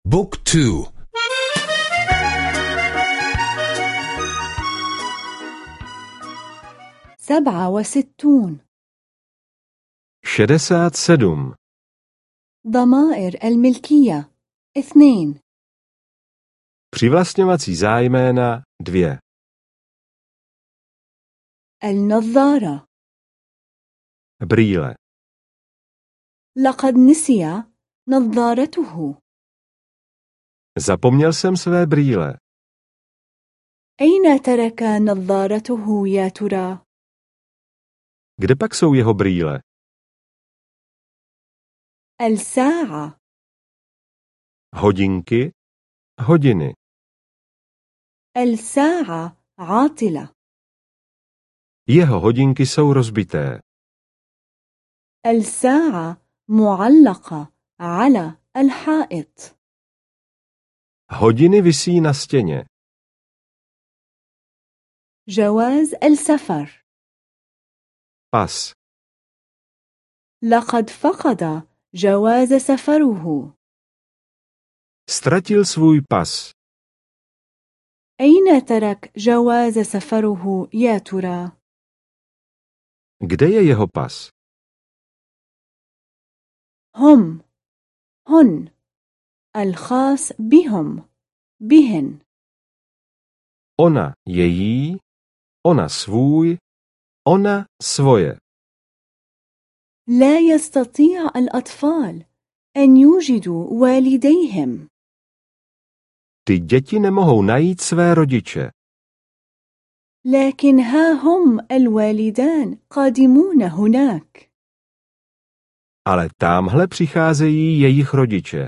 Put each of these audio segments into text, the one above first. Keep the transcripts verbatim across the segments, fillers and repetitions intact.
بوك تو. سبعة وستون. شدسات سدوم. ضمائر الملكية اثنين. Přivlastňovací zájména dvě. النظارة. Brýle. لقد نسي نظارته. Zapomněl jsem své brýle. أين ترك نظارته يا ترى؟ Kde pak jsou jeho brýle? الساعة. Hodinky, hodiny. الساعة عاطلة. Jeho hodinky jsou rozbité. الساعة معلقة على الحائط. Hodiny visí na stěně. جواز السفر. Pas. لقد فقد جواز سفره. Ztratil svůj pas. أين ترك جواز سفره يا ترى؟ Kde je jeho pas? هم، هن، الخاص بهم، بهن. Ona její, ona svůj, ona svoje. لا يستطيع الأطفال أن يوجدوا والديهم. Ty děti nemohou najít své rodiče. لكن ها هم الوالدان قادمون هناك. Ale támhle přicházejí jejich rodiče.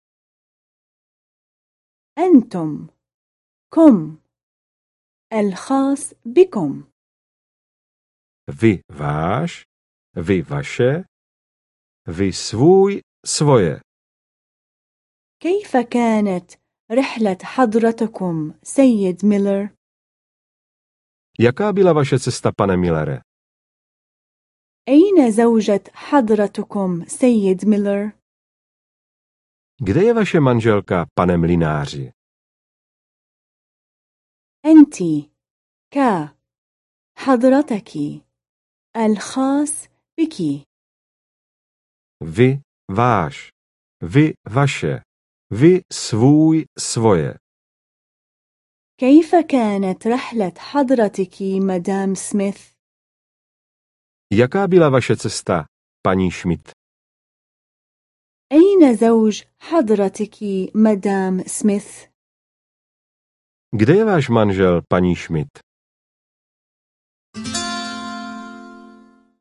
أنتم، كم، الخاص بكم. Vy váš, vy vaše, vy svůj, svoje. كيف كانت رحلة حضرتكم سيد ميلر؟ Jaká byla vaše cesta, pane Millere? أين زوجة حضرتكم سيد ميلر؟ Kde je vaše manželka, pane mlynáři? أنت ك حضرتك الخاص بك. Vy váš, vy vaše, vy svůj, svoje. كيف كانت رحلة حضرتك مدام سميث؟ Jaká byla vaše cesta, paní Schmidt? أين زوج حضرتك مدام سميث؟ Kde je váš manžel, paní Schmidt?